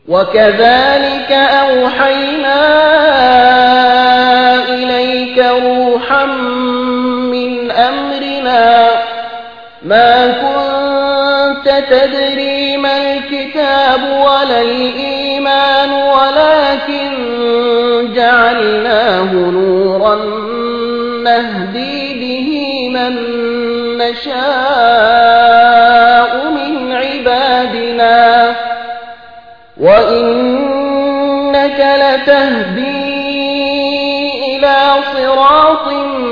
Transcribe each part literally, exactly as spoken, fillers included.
وكذلك أوحينا إليك روحا من أمرنا ما كنت تدري ما الكتاب ولا الإيمان ولكن جعلناه نورا نهدي به من نشاء من عبادنا وإنك لتهدي إلى صراط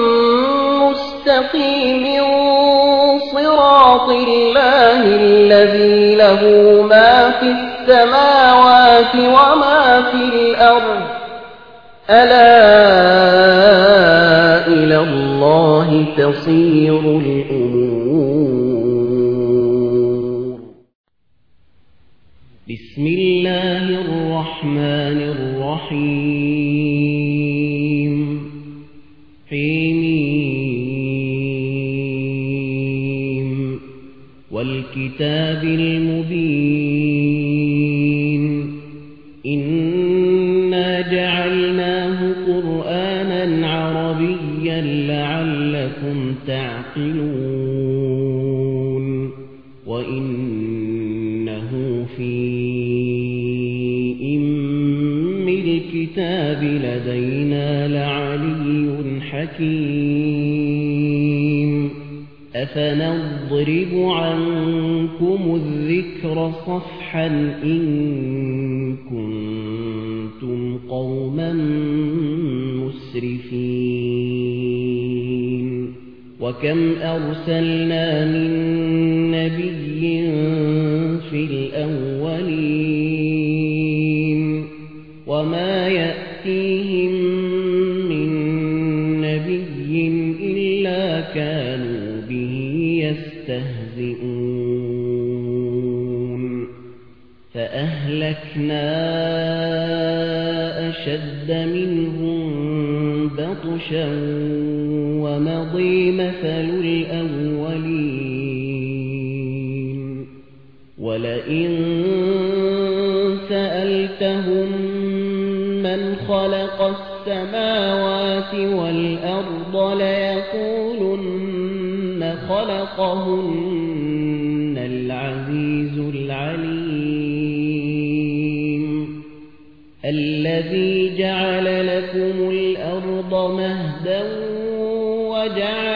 مستقيم صراط الله الذي له ما في السماوات وما في الأرض ألا إلى الله تصير الأمور. بسم الله الرحمن الرحيم. حميم والكتاب المبين إنا جعلناه قرآنا عربيا لعلكم تعقلون وإنه في أم الكتاب لدينا لعلي حكيم أفنضرب عنكم الذكر صفحا إن كنتم قوما مسرفين وكم أرسلنا من نبي في الأولين وما يأتيهم من نبي إلا كانوا به يستهزئون فأهلكنا أشد منهم بطشا ومضي مثل الأولين ولئن سألتهم من خلق السماوات والأرض ليقولن خلقهن العزيز العليم الذي جعل لكم الأرض مهدا وجعل